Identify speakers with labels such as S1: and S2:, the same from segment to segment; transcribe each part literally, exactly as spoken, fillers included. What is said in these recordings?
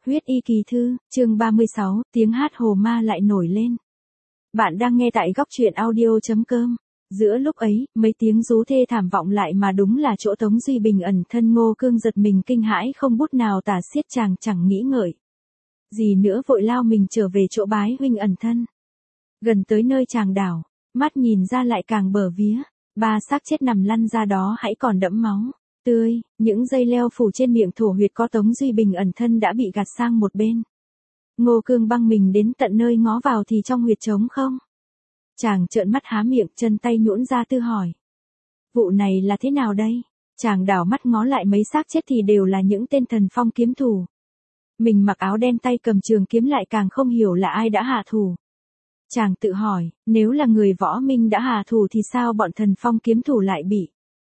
S1: Huyết y kỳ thư, chương ba mươi sáu, tiếng hát hồ ma lại nổi lên. Bạn đang nghe tại góc truyện audio.com. Giữa lúc ấy, mấy tiếng rú thê thảm vọng lại mà đúng là chỗ Tống Duy Bình ẩn thân. Ngô Cương giật mình kinh hãi không bút nào tả xiết, chàng chẳng nghĩ ngợi gì nữa vội lao mình trở về chỗ bái huynh ẩn thân. Gần tới nơi chàng đảo, mắt nhìn ra lại càng bờ vía, ba xác chết nằm lăn ra đó hãy còn đẫm máu tươi, những dây leo phủ trên miệng thổ huyệt có Tống Duy Bình ẩn thân đã bị gạt sang một bên. Ngô Cương băng mình đến tận nơi ngó vào thì trong huyệt trống không. Chàng trợn mắt há miệng, chân tay nhũn ra tư hỏi. Vụ này là thế nào đây? Chàng đảo mắt ngó lại mấy xác chết thì đều là những tên thần phong kiếm thủ. Mình mặc áo đen tay cầm trường kiếm lại càng không hiểu là ai đã hạ thủ. Chàng tự hỏi, nếu là người võ minh đã hạ thủ thì sao bọn thần phong kiếm thủ lại bị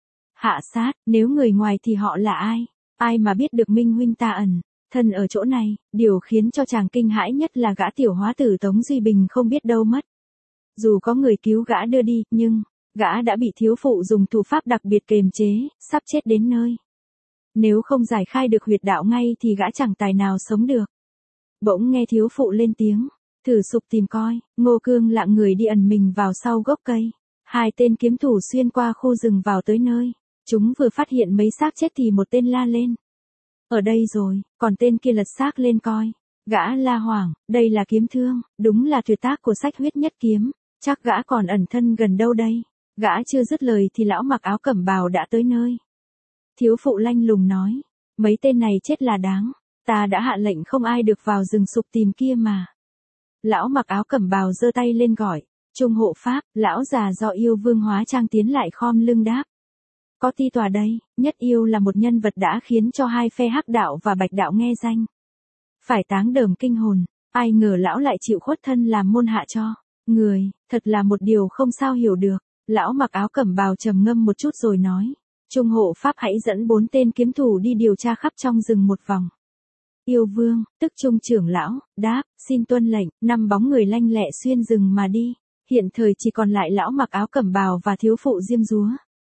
S1: hạ sát, nếu người ngoài thì họ là ai? Ai mà biết được Minh huynh ta ẩn thân ở chỗ này? Điều khiến cho chàng kinh hãi nhất là gã tiểu hóa tử Tống Duy Bình không biết đâu mất. Dù có người cứu gã đưa đi, nhưng gã đã bị thiếu phụ dùng thủ pháp đặc biệt kềm chế, sắp chết đến nơi. Nếu không giải khai được huyệt đạo ngay thì gã chẳng tài nào sống được. Bỗng nghe thiếu phụ lên tiếng, thử sục tìm coi. Ngô Cương lạng người đi ẩn mình vào sau gốc cây. Hai tên kiếm thủ xuyên qua khu rừng vào tới nơi. Chúng vừa phát hiện mấy xác chết thì một tên la lên. Ở đây rồi, còn tên kia lật xác lên coi. Gã la hoảng, đây là kiếm thương, đúng là tuyệt tác của sách huyết nhất kiếm. Chắc gã còn ẩn thân gần đâu đây. Gã chưa dứt lời thì lão mặc áo cẩm bào đã tới nơi. Thiếu phụ lanh lùng nói, mấy tên này chết là đáng. Ta đã hạ lệnh không ai được vào rừng sục tìm kia mà. Lão mặc áo cẩm bào giơ tay lên gọi, trung hộ pháp. Lão già do yêu vương hóa trang tiến lại khom lưng đáp. Có ti tòa đây, nhất yêu là một nhân vật đã khiến cho hai phe hắc đạo và bạch đạo nghe danh. Phải táng đờm kinh hồn, ai ngờ lão lại chịu khuất thân làm môn hạ cho người, thật là một điều không sao hiểu được. Lão mặc áo cẩm bào trầm ngâm một chút rồi nói, trung hộ pháp hãy dẫn bốn tên kiếm thủ đi điều tra khắp trong rừng một vòng. Yêu vương, tức trung trưởng lão, đáp, xin tuân lệnh. Năm bóng người lanh lẹ xuyên rừng mà đi. Hiện thời chỉ còn lại lão mặc áo cẩm bào và thiếu phụ diêm dúa.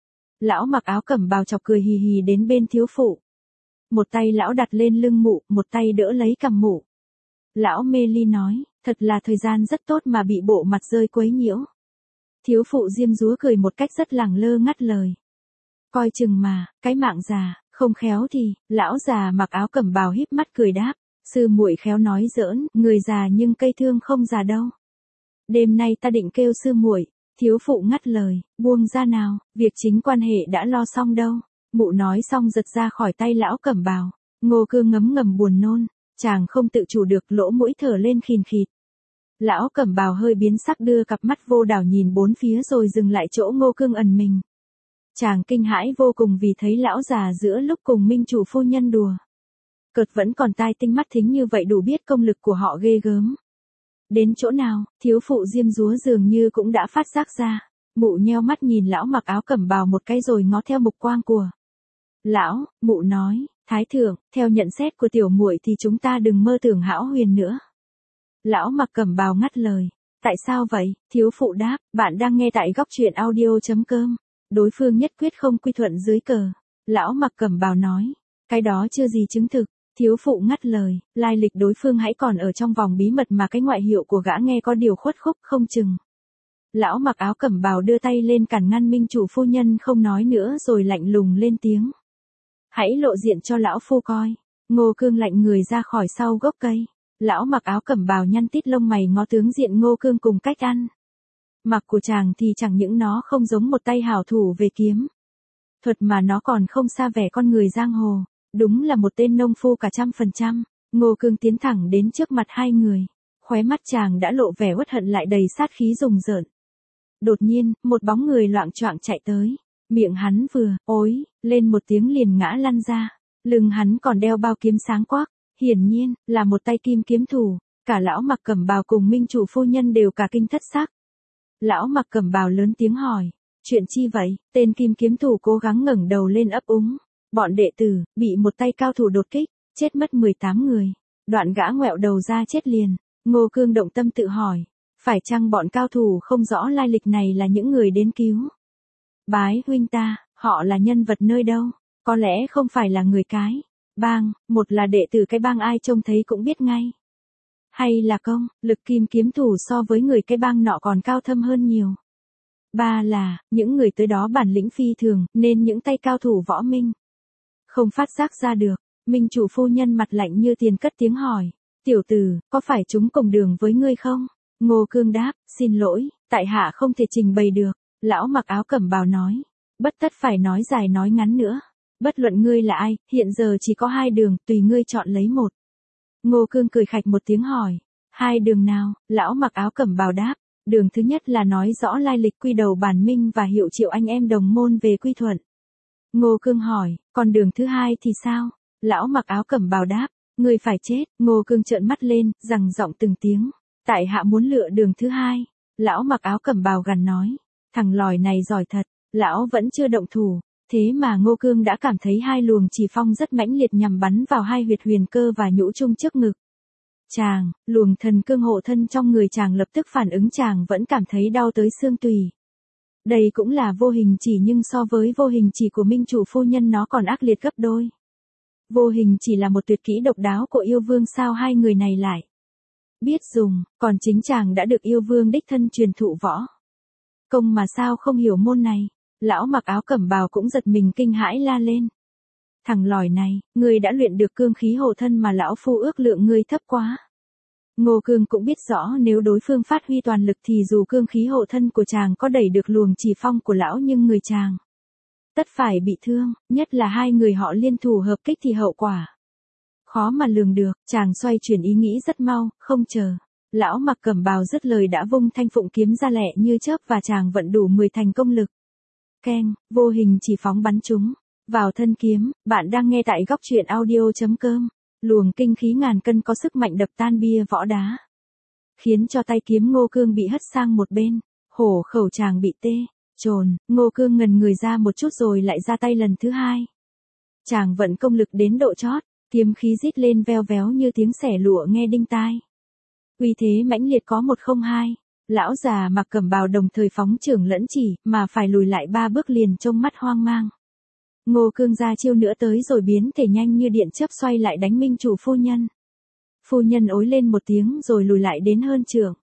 S1: Lão mặc áo cẩm bào chọc cười hì hì đến bên thiếu phụ. Một tay lão đặt lên lưng mụ, một tay đỡ lấy cằm mụ. Lão mê ly nói, thật là thời gian rất tốt mà bị bộ mặt rơi quấy nhiễu. Thiếu phụ diêm dúa cười một cách rất lẳng lơ ngắt lời. Coi chừng mà, cái mạng già, không khéo thì. Lão già mặc áo cẩm bào híp mắt cười đáp, sư muội khéo nói giỡn, người già nhưng cây thương không già đâu. Đêm nay ta định kêu sư muội. Thiếu phụ ngắt lời, buông ra nào, việc chính quan hệ đã lo xong đâu. Mụ nói xong giật ra khỏi tay lão cẩm bào. Ngô Cương ngấm ngầm buồn nôn, chàng không tự chủ được lỗ mũi thở lên khìn khịt. Lão cẩm bào hơi biến sắc đưa cặp mắt vô đảo nhìn bốn phía rồi dừng lại chỗ Ngô Cương ẩn mình. Chàng kinh hãi vô cùng vì thấy lão già giữa lúc cùng minh chủ phu nhân đùa cợt vẫn còn tai tinh mắt thính như vậy, đủ biết công lực của họ ghê gớm đến chỗ nào. Thiếu phụ diêm dúa dường như cũng đã phát giác ra. Mụ nheo mắt nhìn lão mặc áo cẩm bào một cái rồi ngó theo mục quang của lão. Mụ nói, thái thượng, theo nhận xét của tiểu muội thì chúng ta đừng mơ tưởng hão huyền nữa. Lão mặc cẩm bào ngắt lời, tại sao vậy? Thiếu phụ đáp, bạn đang nghe tại góc truyện audio.com. Đối phương nhất quyết không quy thuận dưới cờ. Lão mặc cẩm bào nói, cái đó chưa gì chứng thực. Thiếu phụ ngắt lời, lai lịch đối phương hãy còn ở trong vòng bí mật mà cái ngoại hiệu của gã nghe có điều khuất khúc không chừng. Lão mặc áo cẩm bào đưa tay lên cản ngăn minh chủ phu nhân không nói nữa rồi lạnh lùng lên tiếng. Hãy lộ diện cho lão phu coi. Ngô Cương lạnh người ra khỏi sau gốc cây. Lão mặc áo cẩm bào nhăn tít lông mày ngó tướng diện Ngô Cương cùng cách ăn mặc của chàng thì chẳng những nó không giống một tay hảo thủ về kiếm thuật mà nó còn không xa vẻ con người giang hồ. Đúng là một tên nông phu cả trăm phần trăm. Ngô Cương tiến thẳng đến trước mặt hai người. Khóe mắt chàng đã lộ vẻ uất hận lại đầy sát khí rùng rợn. Đột nhiên, một bóng người loạng choạng chạy tới. Miệng hắn vừa, ối, lên một tiếng liền ngã lăn ra. Lưng hắn còn đeo bao kiếm sáng quắc. Hiển nhiên, là một tay kim kiếm thủ. Cả lão mặc cẩm bào cùng minh chủ phu nhân đều cả kinh thất sắc. Lão mặc cẩm bào lớn tiếng hỏi. Chuyện chi vậy? Tên kim kiếm thủ cố gắng ngẩng đầu lên ấp úng. Bọn đệ tử, bị một tay cao thủ đột kích, chết mất mười tám người. Đoạn gã ngoẹo đầu ra chết liền. Ngô Cương động tâm tự hỏi, phải chăng bọn cao thủ không rõ lai lịch này là những người đến cứu bái huynh ta? Họ là nhân vật nơi đâu? Có lẽ không phải là người cái Bang, một là đệ tử cái bang ai trông thấy cũng biết ngay. Hay là công, lực kim kiếm thủ so với người cái bang nọ còn cao thâm hơn nhiều. Ba là, những người tới đó bản lĩnh phi thường, nên những tay cao thủ võ minh không phát giác ra được. Minh chủ phu nhân mặt lạnh như tiền cất tiếng hỏi. Tiểu tử, có phải chúng cùng đường với ngươi không? Ngô Cương đáp, xin lỗi, tại hạ không thể trình bày được. Lão mặc áo cẩm bào nói. Bất tất phải nói dài nói ngắn nữa. Bất luận ngươi là ai, hiện giờ chỉ có hai đường, tùy ngươi chọn lấy một. Ngô Cương cười khạch một tiếng hỏi. Hai đường nào? Lão mặc áo cẩm bào đáp. Đường thứ nhất là nói rõ lai lịch quy đầu bản minh và hiệu triệu anh em đồng môn về quy thuận. Ngô Cương hỏi, còn đường thứ hai thì sao? Lão mặc áo cẩm bào đáp, ngươi phải chết. Ngô Cương trợn mắt lên, rằng giọng từng tiếng. Tại hạ muốn lựa đường thứ hai. Lão mặc áo cẩm bào gằn nói, thằng lòi này giỏi thật. Lão vẫn chưa động thủ, thế mà Ngô Cương đã cảm thấy hai luồng chỉ phong rất mãnh liệt nhằm bắn vào hai huyệt huyền cơ và nhũ trung trước ngực. Chàng, luồng thần cương hộ thân trong người chàng lập tức phản ứng, chàng vẫn cảm thấy đau tới xương tùy. Đây cũng là vô hình chỉ nhưng so với vô hình chỉ của minh chủ phu nhân nó còn ác liệt gấp đôi. Vô hình chỉ là một tuyệt kỹ độc đáo của yêu vương, sao hai người này lại biết dùng, còn chính chàng đã được yêu vương đích thân truyền thụ võ công mà sao không hiểu môn này. Lão mặc áo cẩm bào cũng giật mình kinh hãi la lên. Thằng lòi này, ngươi đã luyện được cương khí hộ thân mà lão phu ước lượng ngươi thấp quá. Ngô Cương cũng biết rõ nếu đối phương phát huy toàn lực thì dù cương khí hộ thân của chàng có đẩy được luồng chỉ phong của lão nhưng người chàng tất phải bị thương, nhất là hai người họ liên thủ hợp kích thì hậu quả khó mà lường được. Chàng xoay chuyển ý nghĩ rất mau, không chờ lão mặc cẩm bào dứt lời đã vung thanh phụng kiếm ra lẹ như chớp và chàng vận đủ mười thành công lực. Keng, vô hình chỉ phóng bắn chúng vào thân kiếm. Bạn đang nghe tại góc truyện audio chấm com. Luồng kinh khí ngàn cân có sức mạnh đập tan bia võ đá, khiến cho tay kiếm Ngô Cương bị hất sang một bên. Hổ khẩu chàng bị tê chồn. Ngô Cương ngần người ra một chút rồi lại ra tay lần thứ hai. Chàng vận công lực đến độ chót, kiếm khí rít lên veo véo như tiếng xẻ lụa nghe đinh tai. Uy thế mãnh liệt có một không hai. Lão già mặc cẩm bào đồng thời phóng chưởng lẫn chỉ, mà phải lùi lại ba bước liền trông mắt hoang mang. Ngô Cương ra chiêu nữa tới rồi biến thể nhanh như điện chớp xoay lại đánh minh chủ phu nhân. Phu nhân ối lên một tiếng rồi lùi lại đến hơn chưởng.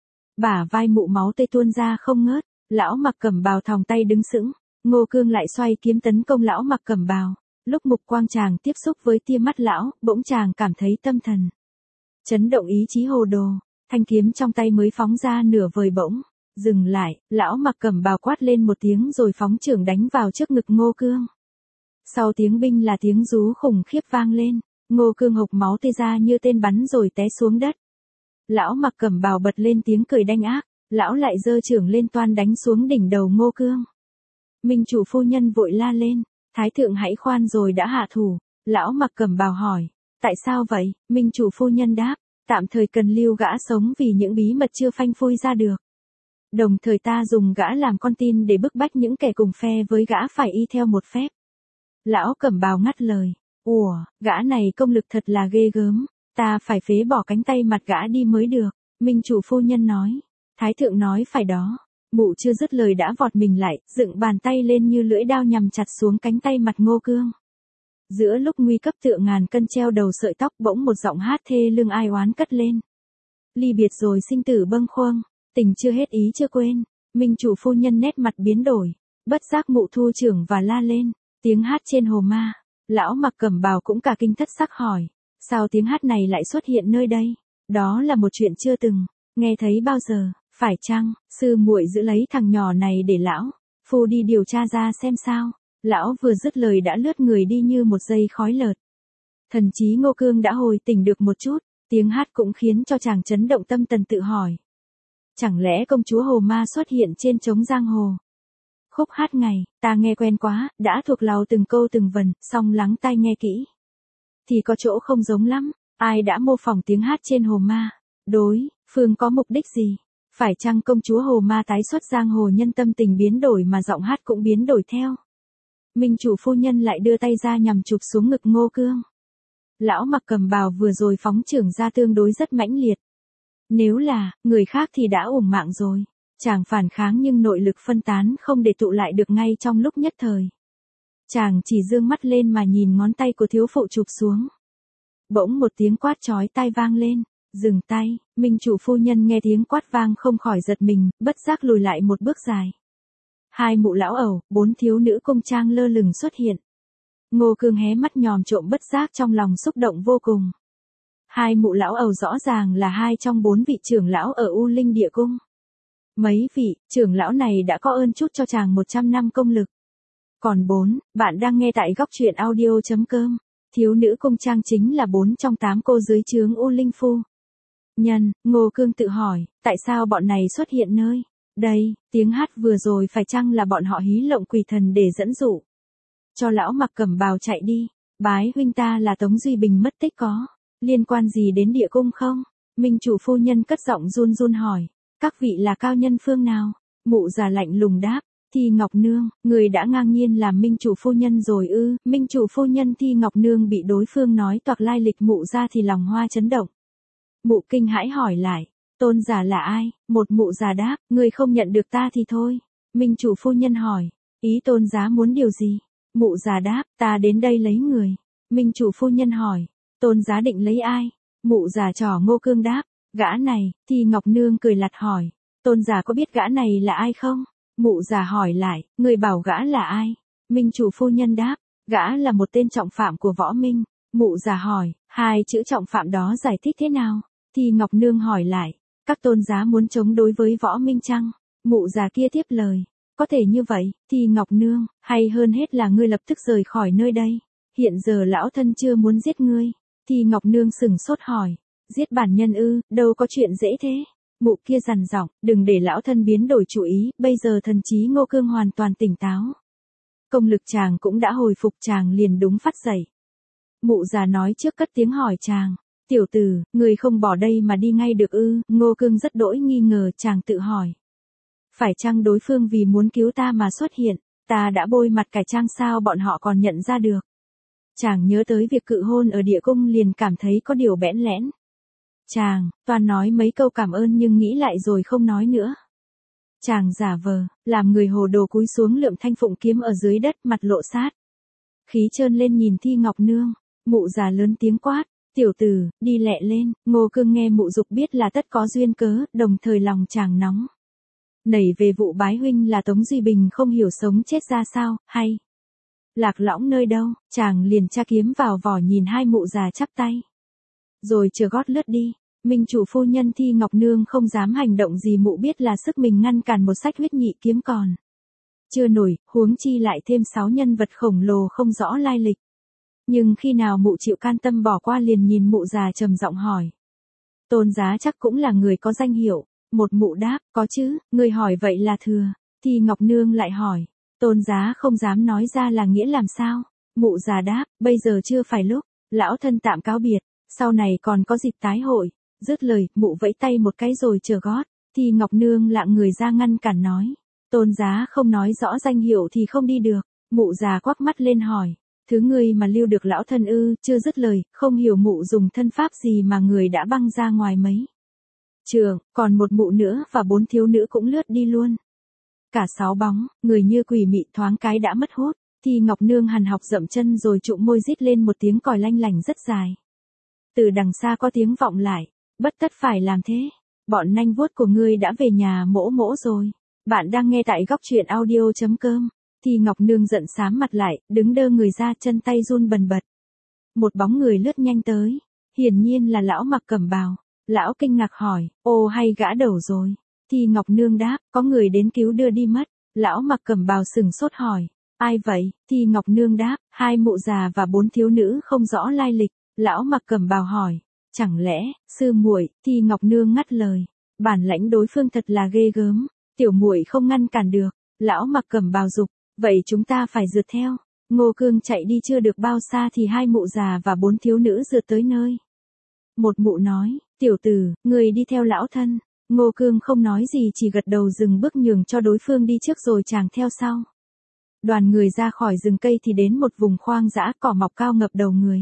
S1: Bả vai mụ máu tươi tuôn ra không ngớt. Lão mặc cẩm bào thòng tay đứng sững. Ngô Cương lại xoay kiếm tấn công lão mặc cẩm bào. Lúc mục quang chàng tiếp xúc với tia mắt lão, bỗng chàng cảm thấy tâm thần chấn động, ý chí hồ đồ. Thanh kiếm trong tay mới phóng ra nửa vời bỗng dừng lại. Lão mặc cẩm bào quát lên một tiếng rồi phóng chưởng đánh vào trước ngực Ngô Cương. Sau tiếng binh là tiếng rú khủng khiếp vang lên. Ngô Cương hộc máu tê ra như tên bắn rồi té xuống đất. Lão mặc cẩm bào bật lên tiếng cười đanh ác. Lão lại giơ chưởng lên toan đánh xuống đỉnh đầu Ngô Cương. Minh chủ phu nhân vội la lên. Thái thượng hãy khoan rồi đã hạ thủ. Lão mặc cẩm bào hỏi. Tại sao vậy? Minh chủ phu nhân đáp. Tạm thời cần lưu gã sống vì những bí mật chưa phanh phui ra được. Đồng thời ta dùng gã làm con tin để bức bách những kẻ cùng phe với gã phải y theo một phép. Lão cẩm bào ngắt lời. Ủa, gã này công lực thật là ghê gớm. Ta phải phế bỏ cánh tay mặt gã đi mới được. Minh chủ phu nhân nói. Thái thượng nói phải đó. Mụ chưa dứt lời đã vọt mình lại, dựng bàn tay lên như lưỡi đao nhằm chặt xuống cánh tay mặt Ngô Cương. Giữa lúc nguy cấp tựa ngàn cân treo đầu sợi tóc, bỗng một giọng hát thê lương ai oán cất lên. Ly biệt rồi sinh tử bâng khuâng, tình chưa hết ý chưa quên. Minh chủ phu nhân nét mặt biến đổi, bất giác mụ thu trưởng và la lên. Tiếng hát trên hồ ma. Lão mặc cẩm bào cũng cả kinh thất sắc hỏi. Sao tiếng hát này lại xuất hiện nơi đây? Đó là một chuyện chưa từng nghe thấy bao giờ. Phải chăng sư muội giữ lấy thằng nhỏ này để lão phu đi điều tra ra xem sao? Lão vừa dứt lời đã lướt người đi như một giây khói lợt. Thần trí Ngô Cương đã hồi tỉnh được một chút. Tiếng hát cũng khiến cho chàng chấn động tâm thần, tự hỏi. Chẳng lẽ công chúa Hồ Ma xuất hiện trên trống giang hồ? Khúc hát ngày, ta nghe quen quá, đã thuộc lầu từng câu từng vần, song lắng tai nghe kỹ thì có chỗ không giống lắm. Ai đã mô phỏng tiếng hát trên Hồ Ma? Đối phương có mục đích gì? Phải chăng công chúa Hồ Ma tái xuất giang hồ nhân tâm tình biến đổi mà giọng hát cũng biến đổi theo? Minh chủ phu nhân lại đưa tay ra nhằm chụp xuống ngực Ngô Cương. Lão mặc cẩm bào vừa rồi phóng chưởng ra tương đối rất mãnh liệt. Nếu là người khác thì đã uổng mạng rồi. Chàng phản kháng nhưng nội lực phân tán không để tụ lại được ngay trong lúc nhất thời. Chàng chỉ dương mắt lên mà nhìn ngón tay của thiếu phụ chụp xuống. Bỗng một tiếng quát chói tai vang lên, dừng tay, minh chủ phu nhân nghe tiếng quát vang không khỏi giật mình, bất giác lùi lại một bước dài. Hai mụ lão ẩu, bốn thiếu nữ cung trang lơ lửng xuất hiện. Ngô Cương hé mắt nhòm trộm bất giác trong lòng xúc động vô cùng. Hai mụ lão ẩu rõ ràng là hai trong bốn vị trưởng lão ở U Linh Địa Cung. Mấy vị trưởng lão này đã có ơn chúc cho chàng một trăm năm công lực. Còn bốn, bạn đang nghe tại góc truyện audio.com. Thiếu nữ cung trang chính là bốn trong tám cô dưới trướng U Linh Phu Nhân. Ngô Cương tự hỏi, tại sao bọn này xuất hiện nơi đây? Tiếng hát vừa rồi phải chăng là bọn họ hí lộng quỷ thần để dẫn dụ cho lão mặc cẩm bào chạy đi? Bái huynh, ta là Tống Duy Bình mất tích, có liên quan gì đến địa cung không? Minh chủ phu nhân cất giọng run run hỏi. Các vị là cao nhân phương nào? Mụ già lạnh lùng đáp. Thi Ngọc Nương, người đã ngang nhiên làm minh chủ phu nhân rồi ư? Minh chủ phu nhân Thi Ngọc Nương bị đối phương nói toạc lai lịch mụ ra thì lòng hoa chấn động. Mụ kinh hãi hỏi lại, tôn giả là ai? Một mụ già đáp, người không nhận được ta thì thôi. Minh chủ phu nhân hỏi, ý tôn giá muốn điều gì? Mụ già đáp, ta đến đây lấy người. Minh chủ phu nhân hỏi, tôn giá định lấy ai? Mụ già trỏ Ngô Cương đáp, gã này. Thi Ngọc Nương cười lặt hỏi, tôn giả có biết gã này là ai không? Mụ già hỏi lại, người bảo gã là ai? Minh chủ phu nhân đáp, gã là một tên trọng phạm của võ minh. Mụ già hỏi, hai chữ trọng phạm đó giải thích thế nào? Thi Ngọc Nương hỏi lại, các tôn giá muốn chống đối với võ minh chăng? Mụ già kia tiếp lời, có thể như vậy. Thi Ngọc Nương, hay hơn hết là ngươi lập tức rời khỏi nơi đây. Hiện giờ lão thân chưa muốn giết ngươi. Thi Ngọc Nương sừng sốt hỏi, giết bản nhân ư? Đâu có chuyện dễ thế. Mụ kia dằn giọng, đừng để lão thân biến đổi chủ ý, bây giờ thần trí Ngô Cương hoàn toàn tỉnh táo. Công lực chàng cũng đã hồi phục, chàng liền đúng phát dậy. Mụ già nói trước cất tiếng hỏi chàng, tiểu tử, người không bỏ đây mà đi ngay được ư? Ngô Cương rất đỗi nghi ngờ, chàng tự hỏi, phải chăng đối phương vì muốn cứu ta mà xuất hiện? Ta đã bôi mặt cải trang sao bọn họ còn nhận ra được? Chàng nhớ tới việc cự hôn ở địa cung liền cảm thấy có điều bẽn lẽn. Chàng, toàn nói mấy câu cảm ơn nhưng nghĩ lại rồi không nói nữa. Chàng giả vờ, làm người hồ đồ cúi xuống lượm thanh phụng kiếm ở dưới đất, mặt lộ sát khí trơn lên nhìn Thi Ngọc Nương. Mụ già lớn tiếng quát, tiểu tử, đi lẹ lên. Ngô Cương nghe mụ dục biết là tất có duyên cớ, đồng thời lòng chàng nóng nảy về vụ bái huynh là Tống Duy Bình không hiểu sống chết ra sao, hay lạc lõng nơi đâu. Chàng liền tra kiếm vào vỏ nhìn hai mụ già chắp tay, rồi chờ gót lướt đi. Minh chủ phu nhân Thi Ngọc Nương không dám hành động gì, mụ biết là sức mình ngăn cản một sách huyết nhị kiếm còn chưa nổi, huống chi lại thêm sáu nhân vật khổng lồ không rõ lai lịch. Nhưng khi nào mụ chịu can tâm bỏ qua liền nhìn mụ già trầm giọng hỏi, tôn giá chắc cũng là người có danh hiệu? Một mụ đáp, có chứ. Người hỏi vậy là thừa. Thi Ngọc Nương lại hỏi, tôn giá không dám nói ra là nghĩa làm sao? Mụ già đáp, bây giờ chưa phải lúc, lão thân tạm cáo biệt, sau này còn có dịp tái hội. Dứt lời, mụ vẫy tay một cái rồi chờ gót. Thi Ngọc Nương lạng người ra ngăn cản nói, tôn giá không nói rõ danh hiệu thì không đi được. Mụ già quắc mắt lên hỏi, thứ ngươi mà lưu được lão thân ư? Chưa dứt lời, không hiểu mụ dùng thân pháp gì mà người đã băng ra ngoài mấy trường, còn một mụ nữa và bốn thiếu nữ cũng lướt đi luôn. Cả sáu bóng, người như quỷ mị thoáng cái đã mất hút. Thi Ngọc Nương hằn học dậm chân rồi trụm môi rít lên một tiếng còi lanh lảnh rất dài. Từ đằng xa có tiếng vọng lại, bất tất phải làm thế. Bọn nanh vuốt của ngươi đã về nhà mỗ mỗ rồi. Bạn đang nghe tại góc truyện audio.com. Thi Ngọc Nương giận sám mặt lại, đứng đơ người ra, chân tay run bần bật. Một bóng người lướt nhanh tới, hiển nhiên là lão mặc cẩm bào. Lão kinh ngạc hỏi, ô hay gã đầu rồi? Thi Ngọc Nương đáp, có người đến cứu đưa đi mất. Lão mặc cẩm bào sừng sốt hỏi, ai vậy? Thi Ngọc Nương đáp, hai mụ già và bốn thiếu nữ không rõ lai lịch. Lão mặc cẩm bào hỏi, chẳng lẽ, sư muội? Thi Ngọc Nương ngắt lời, bản lãnh đối phương thật là ghê gớm, tiểu muội không ngăn cản được. Lão mặc cẩm bào dục, vậy chúng ta phải rượt theo. Ngô Cương chạy đi chưa được bao xa thì hai mụ già và bốn thiếu nữ rượt tới nơi. Một mụ nói, tiểu tử, người đi theo lão thân. Ngô Cương không nói gì, chỉ gật đầu dừng bước nhường cho đối phương đi trước rồi chàng theo sau. Đoàn người ra khỏi rừng cây thì đến một vùng khoang dã, cỏ mọc cao ngập đầu người.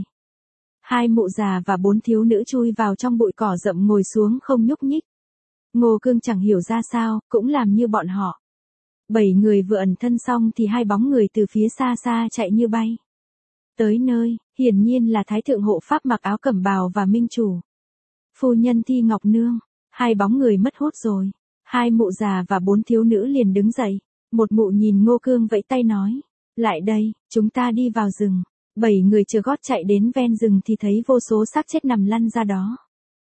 S1: Hai mụ già và bốn thiếu nữ chui vào trong bụi cỏ rậm ngồi xuống không nhúc nhích. Ngô Cương chẳng hiểu ra sao, cũng làm như bọn họ. Bảy người vừa ẩn thân xong thì hai bóng người từ phía xa xa chạy như bay. Tới nơi, hiển nhiên là Thái thượng hộ pháp mặc áo cẩm bào và minh chủ. Phu nhân Thi Ngọc Nương, hai bóng người mất hút rồi. Hai mụ già và bốn thiếu nữ liền đứng dậy. Một mụ nhìn Ngô Cương vẫy tay nói, lại đây, chúng ta đi vào rừng. Bảy người chờ gót chạy đến ven rừng thì thấy vô số xác chết nằm lăn ra đó.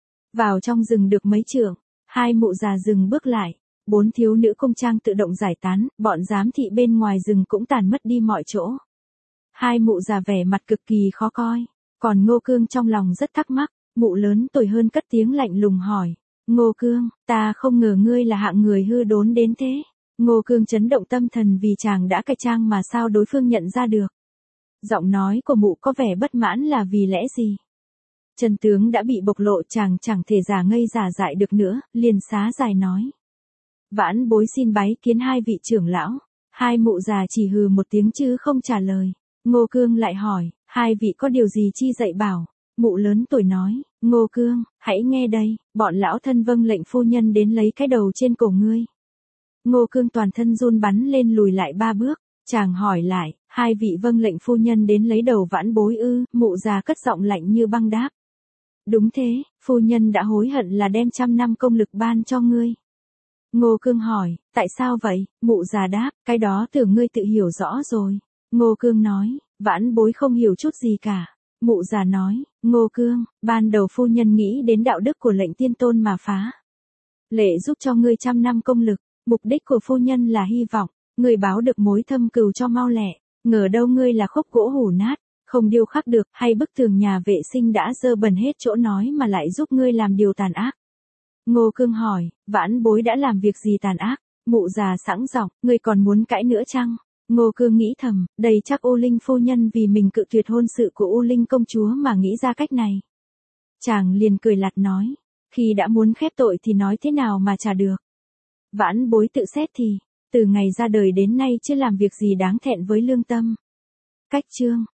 S1: Vào trong rừng được mấy trượng, hai mụ già dừng bước lại. Bốn thiếu nữ cung trang tự động giải tán, bọn giám thị bên ngoài rừng cũng tàn mất đi mọi chỗ. Hai mụ già vẻ mặt cực kỳ khó coi, còn Ngô Cương trong lòng rất thắc mắc, mụ lớn tuổi hơn cất tiếng lạnh lùng hỏi, Ngô Cương, ta không ngờ ngươi là hạng người hư đốn đến thế. Ngô Cương chấn động tâm thần vì chàng đã cải trang mà sao đối phương nhận ra được. Giọng nói của mụ có vẻ bất mãn là vì lẽ gì? Chân tướng đã bị bộc lộ, chàng chẳng thể giả ngây giả dại được nữa, liền xá dài nói. Vãn bối xin bái kiến hai vị trưởng lão. Hai mụ già chỉ hừ một tiếng chứ không trả lời. Ngô Cương lại hỏi, hai vị có điều gì chi dạy bảo? Mụ lớn tuổi nói, Ngô Cương, hãy nghe đây, bọn lão thân vâng lệnh phu nhân đến lấy cái đầu trên cổ ngươi. Ngô Cương toàn thân run bắn lên lùi lại ba bước, chàng hỏi lại, hai vị vâng lệnh phu nhân đến lấy đầu vãn bối ư? Mụ già cất giọng lạnh như băng đáp. Đúng thế, phu nhân đã hối hận là đem trăm năm công lực ban cho ngươi. Ngô Cương hỏi, tại sao vậy? Mụ già đáp, cái đó tưởng ngươi tự hiểu rõ rồi. Ngô Cương nói, vãn bối không hiểu chút gì cả. Mụ già nói, Ngô Cương, ban đầu phu nhân nghĩ đến đạo đức của lệnh tiên tôn mà phá. Lệ giúp cho ngươi trăm năm công lực, mục đích của phu nhân là hy vọng, ngươi báo được mối thâm cừu cho mau lẹ, ngờ đâu ngươi là khúc gỗ hủ nát, không điêu khắc được, hay bức tường nhà vệ sinh đã dơ bẩn hết chỗ nói mà lại giúp ngươi làm điều tàn ác. Ngô Cương hỏi, vãn bối đã làm việc gì tàn ác? Mụ già sẵn giọng, ngươi còn muốn cãi nữa chăng? Ngô Cương nghĩ thầm, đây chắc U Linh phu nhân vì mình cự tuyệt hôn sự của U Linh công chúa mà nghĩ ra cách này. Chàng liền cười lạt nói, khi đã muốn khép tội thì nói thế nào mà trả được. Vãn bối tự xét thì, từ ngày ra đời đến nay chưa làm việc gì đáng thẹn với lương tâm. Cách chương